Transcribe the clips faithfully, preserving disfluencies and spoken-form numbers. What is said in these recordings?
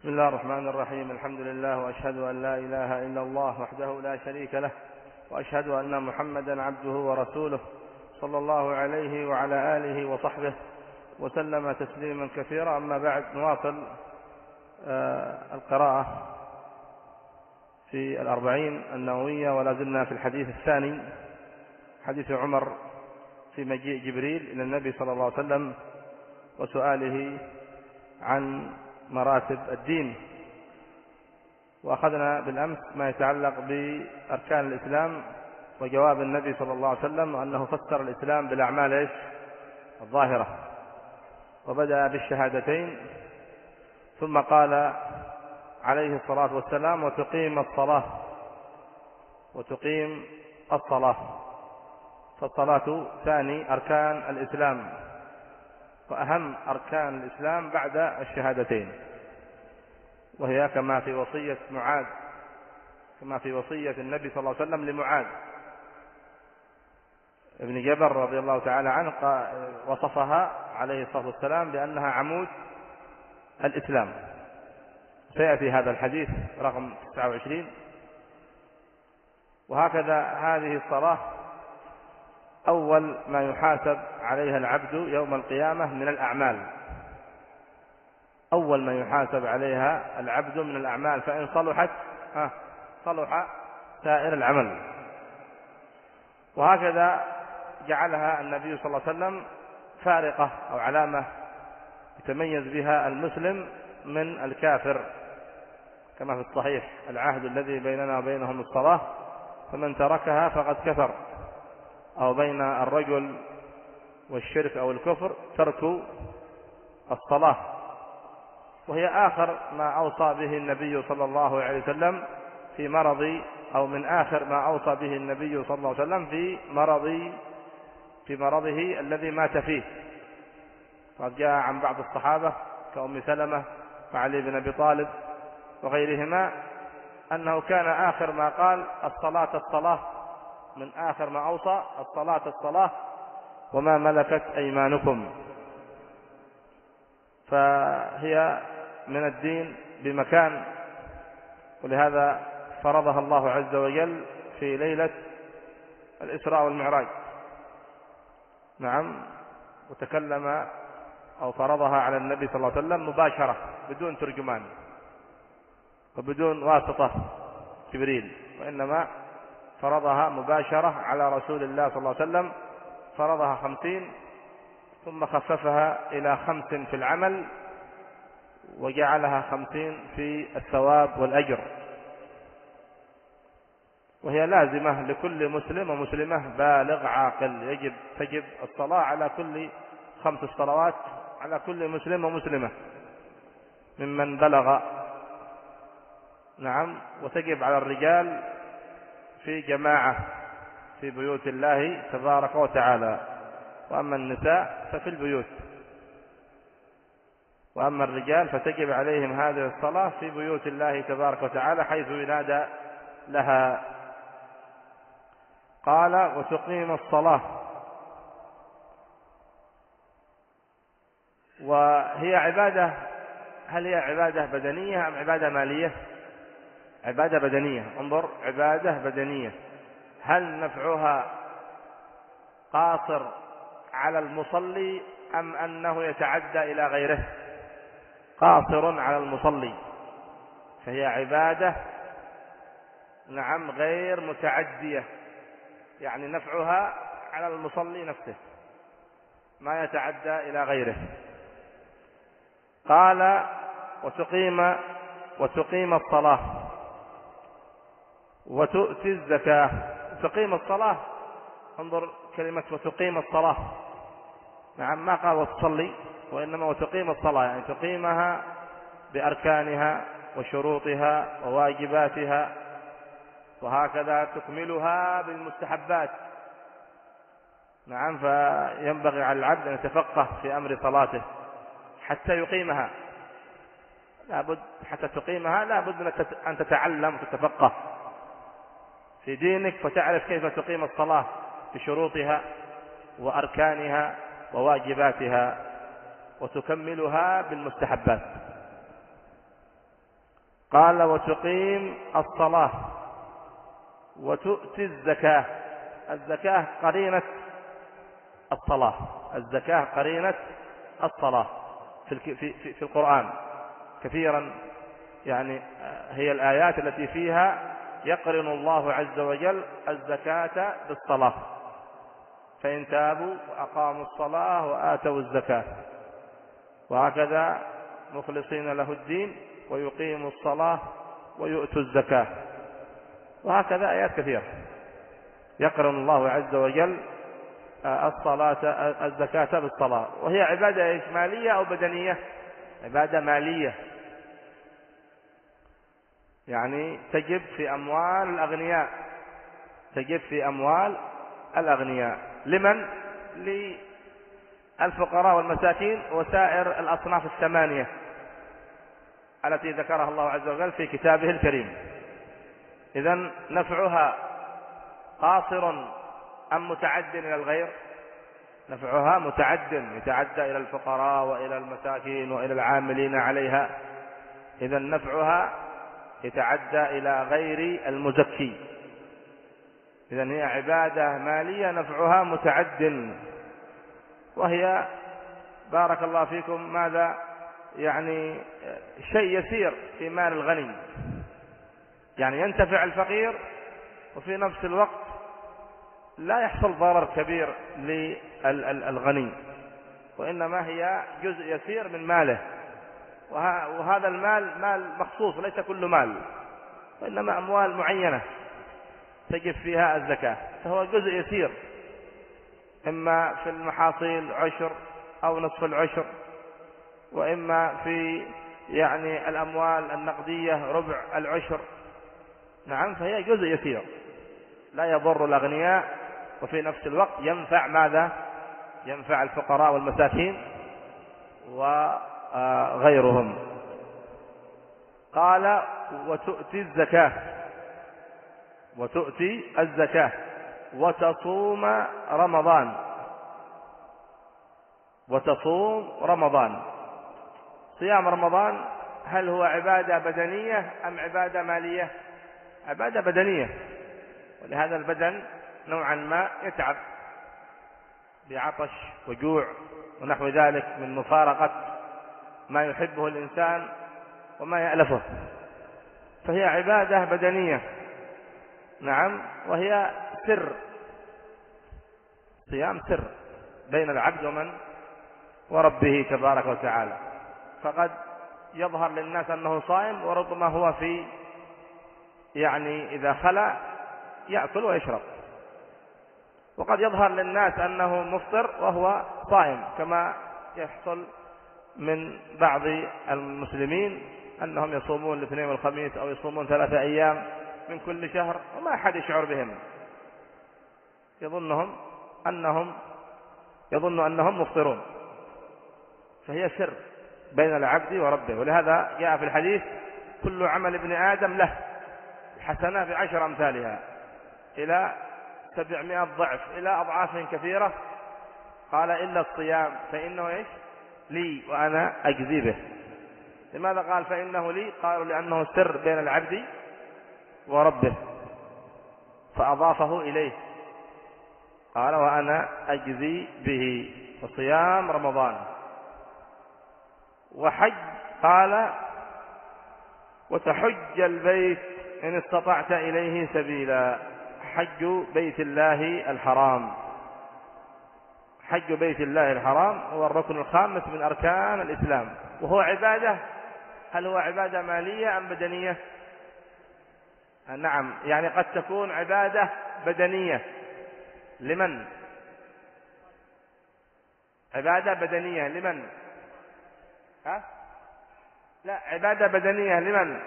بسم الله الرحمن الرحيم. الحمد لله، وأشهد أن لا إله إلا الله وحده لا شريك له، وأشهد أن محمدا عبده ورسوله صلى الله عليه وعلى آله وصحبه وسلم تسليما كثيرا. أما بعد، نواصل القراءة في الأربعين النووية، ولا زلنا في الحديث الثاني، حديث عمر في مجيء جبريل إلى النبي صلى الله عليه وسلم وسؤاله عن مراتب الدين. وأخذنا بالأمس ما يتعلق بأركان الإسلام وجواب النبي صلى الله عليه وسلم أنه فسر الإسلام بالأعمال إيش؟ الظاهرة، وبدأ بالشهادتين، ثم قال عليه الصلاة والسلام: وتقيم الصلاة وتقيم الصلاة. فالصلاة ثاني أركان الإسلام، وأهم أركان الإسلام بعد الشهادتين، وهي كما في وصية معاذ كما في وصية النبي صلى الله عليه وسلم لمعاذ ابن جبل رضي الله تعالى عنه، وصفها عليه الصلاة والسلام بأنها عمود الإسلام. سيأتي هذا الحديث رقم تسعة وعشرين. وهكذا هذه الصلاة أول ما يحاسب عليها العبد يوم القيامة من الأعمال، أول ما يحاسب عليها العبد من الأعمال، فإن صلحت صلح سائر العمل. وهكذا جعلها النبي صلى الله عليه وسلم فارقة أو علامة يتميز بها المسلم من الكافر، كما في الصحيح: العهد الذي بيننا وبينهم الصلاة، فمن تركها فقد كفر. أو بين الرجل والشرك أو الكفر ترك الصلاة، وهي آخر ما أوصى به النبي صلى الله عليه وسلم في مرض أو من آخر ما أوصى به النبي صلى الله عليه وسلم في مرض في مرضه الذي مات فيه. قد جاء عن بعض الصحابة كأم سلمة وعلي بن أبي طالب وغيرهما أنه كان آخر ما قال: الصلاة الصلاة، من آخر ما أوصى: الصلاة الصلاة وما ملكت أيمانكم. فهي من الدين بمكان، ولهذا فرضها الله عز وجل في ليلة الإسراء والمعراج. نعم، وتكلم أو فرضها على النبي صلى الله عليه وسلم مباشرة بدون ترجمان وبدون واسطة جبريل، وإنما فرضها مباشرة على رسول الله صلى الله عليه وسلم. فرضها خمسين، ثم خففها إلى خمس في العمل، وجعلها خمسين في الثواب والأجر. وهي لازمة لكل مسلم ومسلمة بالغ عاقل، يجب تجب الصلاة على كل خمس الصلوات على كل مسلم ومسلمة ممن بلغ. نعم، وتجب على الرجال في جماعة في بيوت الله تبارك وتعالى، وأما النساء ففي البيوت. وأما الرجال فتجب عليهم هذه الصلاة في بيوت الله تبارك وتعالى حيث ينادى لها. قال: وتقيم الصلاة. وهي عبادة، هل هي عبادة بدنية أم عبادة مالية؟ عبادة بدنية. انظر، عبادة بدنية. هل نفعها قاصر على المصلي أم أنه يتعدى إلى غيره؟ قاصر على المصلي، فهي عبادة نعم غير متعدية، يعني نفعها على المصلي نفسه ما يتعدى إلى غيره. قال: وتقيم وتقيم الصلاة وتؤتي الزكاة. تقيم الصلاة، انظر كلمة وتقيم الصلاة. نعم، ما قال وتصلي، وإنما وتقيم الصلاة، يعني تقيمها بأركانها وشروطها وواجباتها، وهكذا تكملها بالمستحبات. نعم، فينبغي على العبد أن يتفقه في أمر صلاته حتى يقيمها. لابد حتى تقيمها لابد أن تتعلم وتتفقه في دينك، فتعرف كيف تقيم الصلاة بشروطها وأركانها وواجباتها، وتكملها بالمستحبات. قال وتقيم الصلاة وتؤتي الزكاة. الزكاة قرينة الصلاة، الزكاة قرينة الصلاة في في في القرآن كثيرا، يعني هي الآيات التي فيها يقرن الله عز وجل الزكاة بالصلاة، فإن تابوا وأقاموا الصلاة وآتوا الزكاة، وهكذا مخلصين له الدين ويقيموا الصلاة ويؤتوا الزكاة، وهكذا آيات كثيرة يقرن الله عز وجل الصلاة الزكاة بالصلاة. وهي عبادة مالية أو بدنية؟ عبادة مالية، يعني تجب في أموال الأغنياء، تجب في أموال الأغنياء. لمن؟ للفقراء والمساكين وسائر الأصناف الثمانية التي ذكرها الله عز وجل في كتابه الكريم. إذن نفعها قاصر أم متعد إلى الغير؟ نفعها متعد، يتعدى إلى الفقراء وإلى المساكين وإلى العاملين عليها. إذن نفعها يتعدى إلى غير المزكي. إذن هي عبادة مالية نفعها متعد، وهي بارك الله فيكم ماذا يعني شيء يسير في مال الغني، يعني ينتفع الفقير وفي نفس الوقت لا يحصل ضرر كبير للغني، وإنما هي جزء يسير من ماله، وهذا المال مال مخصوص ليس كل مال، وإنما أموال معينة تجب فيها الزكاة، فهو جزء يسير، إما في المحاصيل عشر أو نصف العشر، وإما في يعني الأموال النقدية ربع العشر. نعم، فهي جزء يسير لا يضر الأغنياء، وفي نفس الوقت ينفع ماذا؟ ينفع الفقراء والمساكين وغيرهم. قال وتؤتي الزكاة، وتؤتي الزكاة وتصوم رمضان، وتصوم رمضان. صيام رمضان هل هو عبادة بدنية أم عبادة مالية؟ عبادة بدنية، ولهذا البدن نوعا ما يتعب بعطش وجوع ونحو ذلك من مفارقة ما يحبه الإنسان وما يألفه، فهي عبادة بدنية. نعم، وهي سر، صيام سر بين العبد ومن وربه تبارك وتعالى، فقد يظهر للناس أنه صائم وربما هو في يعني إذا خلى يأكل ويشرب، وقد يظهر للناس أنه مفطر وهو صائم، كما يحصل من بعض المسلمين أنهم يصومون الاثنين والخميس أو يصومون ثلاثة أيام من كل شهر وما أحد يشعر بهم، يظنهم أنهم يظن أنهم مفطرون، فهي سر بين العبد وربه. ولهذا جاء في الحديث كل عمل ابن آدم له حسنة بعشر أمثالها إلى سبعمائة ضعف إلى أضعاف كثيرة، قال إلا الصيام فإنه إيش؟ لي وأنا أجزي به. لماذا قال فإنه لي؟ قالوا لأنه سر بين العبد وربه، فأضافه إليه، قال وأنا أجزي به. وصيام رمضان وحج، قال وتحج البيت إن استطعت إليه سبيلا. حج بيت الله الحرام، حج بيت الله الحرام هو الركن الخامس من أركان الإسلام، وهو عبادة. هل هو عبادة مالية أم بدنية؟ نعم، يعني قد تكون عبادة بدنية. لمن؟ عبادة بدنية لمن؟ ها؟ لا، عبادة بدنية لمن؟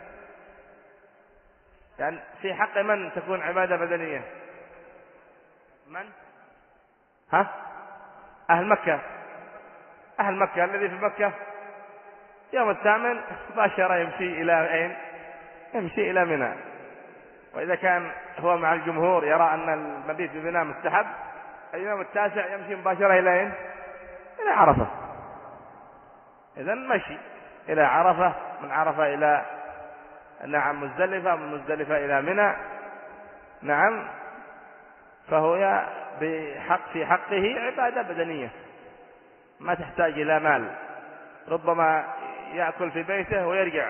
يعني في حق من تكون عبادة بدنية؟ من؟ ها؟ أهل مكة. أهل مكة الذي في مكة يوم الثامن باشر يمشي إلى أين؟ يمشي إلى منى. وإذا كان هو مع الجمهور يرى أن المبيت بمنى مستحب، اليوم التاسع يمشي مباشرة إلى أين؟ إلى عرفة. إذن مشي إلى عرفة، من عرفة إلى نعم مزدلفة، من مزدلفة إلى منى، نعم، فهو بحق في حقه عبادة بدنية ما تحتاج إلى مال. ربما يأكل في بيته ويرجع،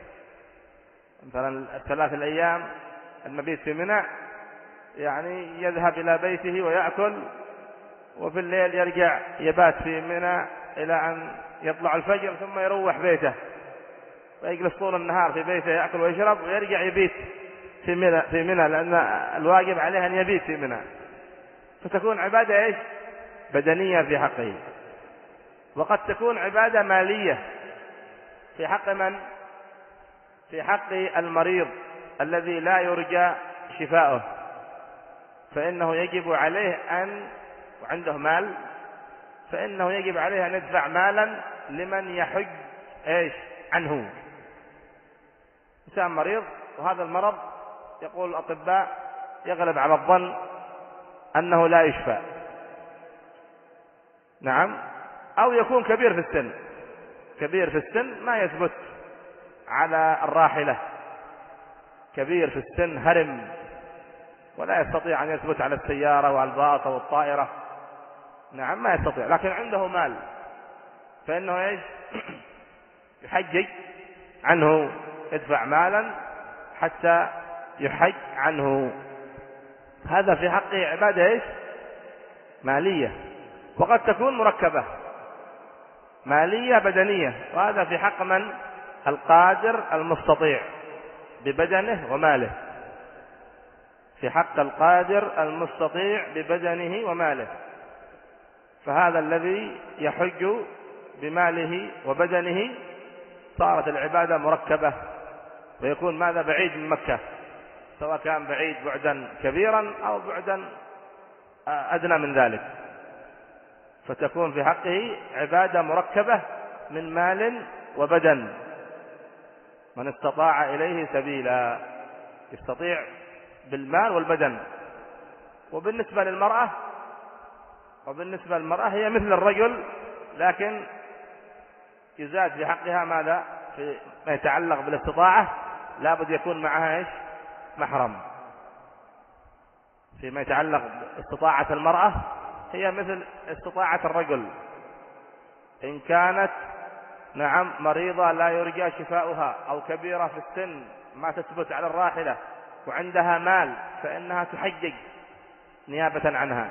مثلا الثلاث الأيام المبيت في منى يعني يذهب إلى بيته ويأكل، وفي الليل يرجع يبات في منى إلى أن يطلع الفجر، ثم يروح بيته ويجلس طول النهار في بيته يأكل ويشرب ويرجع يبيت في منى في منى لأن الواجب عليه أن يبيت في منى. فتكون عبادة إيش؟ بدنية في حقه. وقد تكون عبادة مالية في حق من؟ في حق المريض الذي لا يرجى شفاؤه، فإنه يجب عليه أن، وعنده مال، فإنه يجب عليه أن يدفع مالا لمن يحج إيش عنه. إنسان مريض وهذا المرض يقول الأطباء يغلب على الظن أنه لا يشفى، نعم، أو يكون كبير في السن، كبير في السن ما يثبت على الراحلة، كبير في السن هرم ولا يستطيع أن يثبت على السيارة والباص والطائرة، نعم ما يستطيع، لكن عنده مال فإنه إيش؟ يحجج عنه، يدفع مالا حتى يحج عنه. هذا في حقه عبادة إيش؟ مالية. وقد تكون مركبة، مالية بدنية، وهذا في حق من؟ القادر المستطيع ببدنه وماله، في حق القادر المستطيع ببدنه وماله، فهذا الذي يحج بماله وبدنه صارت العبادة مركبة، ويكون ماذا؟ بعيد من مكة، سواء كان بعيد بعدا كبيرا أو بعدا أدنى من ذلك، فتكون في حقه عبادة مركبة من مال وبدن. من استطاع إليه سبيلا، يستطيع بالمال والبدن. وبالنسبة للمرأة وبالنسبة للمرأة هي مثل الرجل، لكن يزاد في حقها ماذا؟ في ما يتعلق بالاستطاعة لابد يكون معها إيش؟ محرم. فيما يتعلق باستطاعة المرأة هي مثل استطاعة الرجل، إن كانت نعم مريضة لا يرجى شفاؤها أو كبيرة في السن ما تثبت على الراحلة وعندها مال فإنها تحجج نيابة عنها.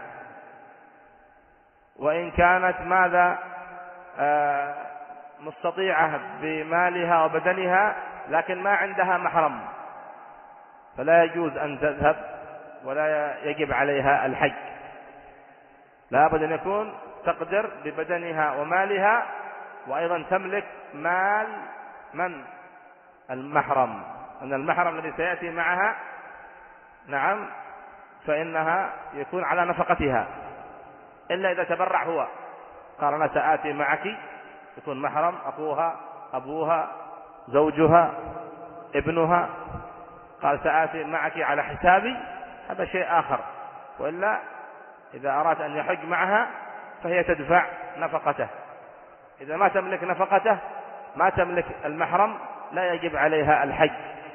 وإن كانت ماذا؟ آه مستطيعة بمالها وبدنها لكن ما عندها محرم فلا يجوز أن تذهب ولا يجب عليها الحج، لا بد أن يكون تقدر ببدنها ومالها، وأيضا تملك مال من؟ المحرم، أن المحرم الذي سيأتي معها نعم فإنها يكون على نفقتها، إلا إذا تبرع هو قال أنا سآتي معك، يكون محرم أخوها أبوها زوجها ابنها، قال سآتي معك على حسابي، هذا شيء آخر. وإلا إذا أراد أن يحج معها فهي تدفع نفقته. إذا ما تملك نفقته، ما تملك المحرم، لا يجب عليها الحج،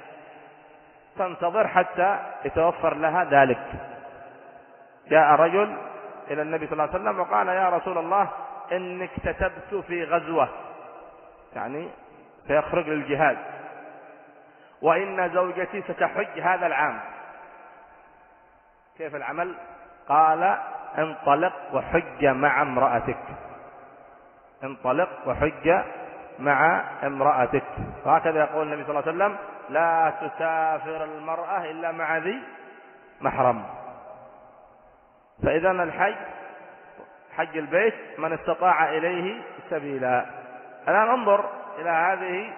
تنتظر حتى يتوفر لها ذلك. جاء رجل إلى النبي صلى الله عليه وسلم وقال يا رسول الله إني اكتتبت في غزوة، يعني سيخرج للجهاد، وإن زوجتي ستحج هذا العام، كيف العمل؟ قال انطلق وحج مع امرأتك، انطلق وحج مع امرأتك. وهكذا يقول النبي صلى الله عليه وسلم لا تسافر المرأة إلا مع ذي محرم. فإذا الحج حج البيت من استطاع إليه سبيلا. الآن انظر إلى هذه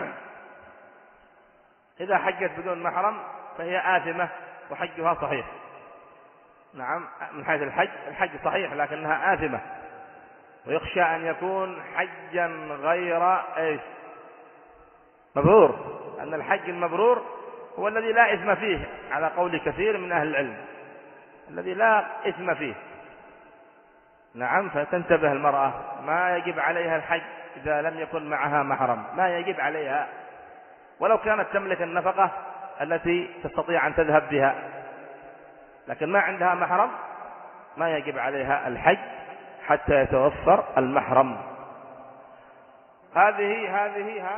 إذا حجت بدون محرم فهي آثمة وحجها صحيح، نعم من حيث الحج الحج صحيح لكنها آثمة، ويخشى أن يكون حجا غير إيش؟ مبرور، أن الحج المبرور هو الذي لا إثم فيه على قول كثير من أهل العلم، الذي لا إثم فيه، نعم. فتنتبه المرأة، ما يجب عليها الحج إذا لم يكن معها محرم، ما يجب عليها، ولو كانت تملك النفقة التي تستطيع أن تذهب بها، لكن ما عندها محرم ما يجب عليها الحج حتى يتوفر المحرم. هذه هذه ها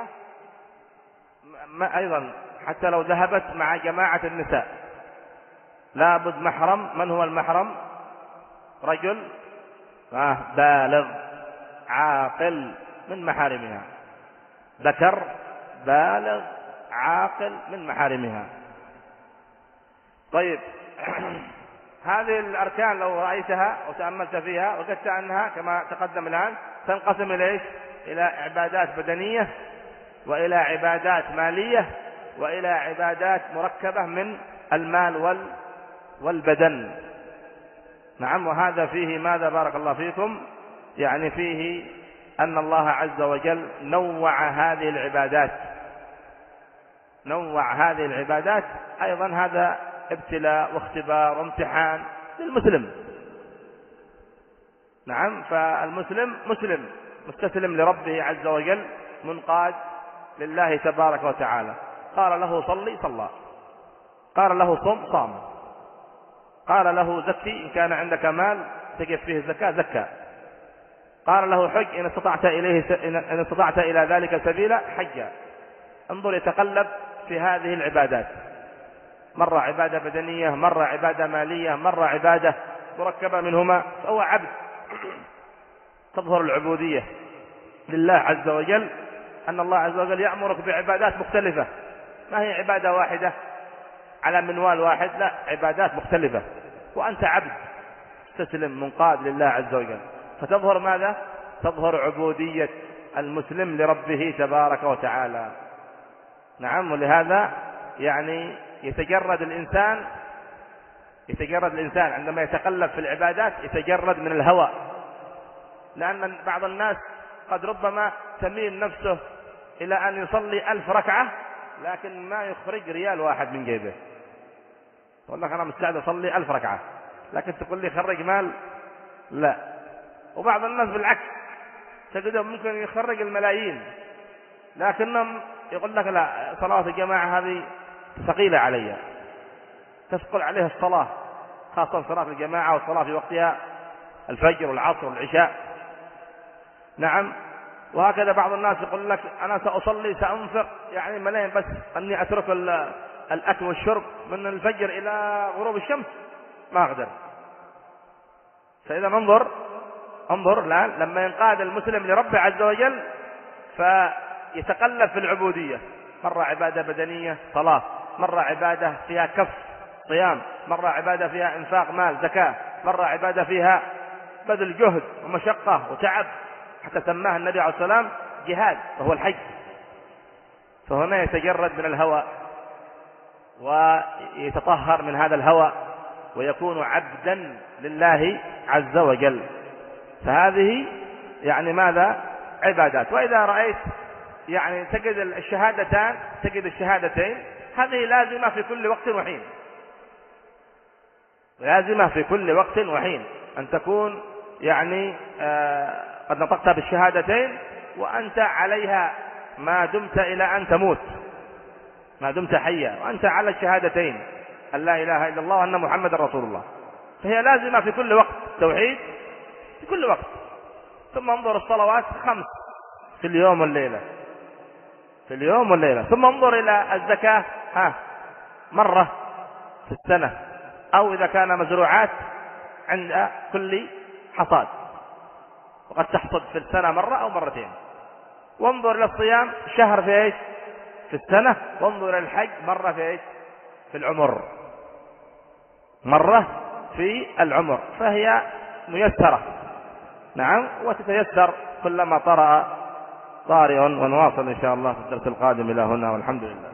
ما أيضا حتى لو ذهبت مع جماعة النساء لابد محرم. من هو المحرم؟ رجل بالغ عاقل من محارمها، ذكر بالغ عاقل من محارمها. طيب هذه الأركان لو رأيتها وتأملت فيها وجدت أنها كما تقدم الآن تنقسم إلى إلى عبادات بدنية، وإلى عبادات مالية، وإلى عبادات مركبة من المال والبدن. نعم. وهذا فيه ماذا بارك الله فيكم؟ يعني فيه أن الله عز وجل نوع هذه العبادات، نوع هذه العبادات أيضا. هذا ابتلاء واختبار وامتحان للمسلم. نعم. فالمسلم مسلم مستسلم لربه عز وجل، منقاد لله تبارك وتعالى. قال له صلي صلى، قال له صم صام، قال له زكي إن كان عندك مال تجب فيه الزكاة زكى، قال له حج إن استطعت إليه إن استطعت إلى ذلك سبيلا حجا. انظر يتقلب في هذه العبادات، مرة عبادة بدنية، مرة عبادة مالية، مرة عبادة مركبة منهما. فهو عبد. تظهر العبودية لله عز وجل أن الله عز وجل يأمرك بعبادات مختلفة، ما هي عبادة واحدة على منوال واحد، لا، عبادات مختلفة، وأنت عبد تسلم منقاد لله عز وجل. فتظهر ماذا؟ تظهر عبودية المسلم لربه تبارك وتعالى. نعم. ولهذا يعني يتجرد الإنسان يتجرد الإنسان عندما يتقلب في العبادات، يتجرد من الهوى. لأن بعض الناس قد ربما تميل نفسه إلى أن يصلي ألف ركعة لكن ما يخرج ريال واحد من جيبه. يقول لك أنا مستعد أصلي ألف ركعة، لكن تقول لي خرج مال، لا. وبعض الناس بالعكس تجدهم ممكن يخرج الملايين، لكنهم يقول لك لا، صلاة الجماعة هذه ثقيلة علي، تثقل عليه الصلاة، خاصة صلاة الجماعة والصلاة في وقتها الفجر والعصر والعشاء. نعم. وهكذا بعض الناس يقول لك أنا سأصلي سأنفق يعني ملايين بس أني أترك الأكل والشرب من الفجر إلى غروب الشمس ما أقدر. فإذا انظر انظر الآن لما ينقاد المسلم لربه عز وجل فيتقلب في العبودية، مرة عبادة بدنية صلاة، مرة عبادة فيها كف صيام، مرة عبادة فيها إنفاق مال زكاة، مرة عبادة فيها بذل جهد ومشقة وتعب، حتى سماها النبي عليه الصلاة والسلام جهاد وهو الحج. فهنا يتجرد من الهوى ويتطهر من هذا الهوى ويكون عبدا لله عز وجل. فهذه يعني ماذا؟ عبادات. وإذا رأيت يعني تجد الشهادتان تجد الشهادتين هذه لازمة في كل وقت وحين، لازمة في كل وقت وحين أن تكون يعني آه قد نطقت بالشهادتين وأنت عليها ما دمت إلى أن تموت، ما دمت حيا وأنت على الشهادتين أن لا إله إلا الله وأن محمد رسول الله. فهي لازمة في كل وقت، توحيد في كل وقت. ثم انظر الصلوات خمس في اليوم والليلة، في اليوم والليلة. ثم انظر إلى الزكاة ها مرة في السنة، أو إذا كان مزروعات عند كل حصاد، وقد تحصد في السنة مرة أو مرتين. وانظر إلى الصيام شهر في إيش؟ في السنة. وانظر إلى الحج مرة في إيش؟ في العمر، مرة في العمر. فهي ميسرة. نعم. وتتيسر كلما طرأ طارئ. ونواصل إن شاء الله في الدرس القادم إلى هنا، والحمد لله.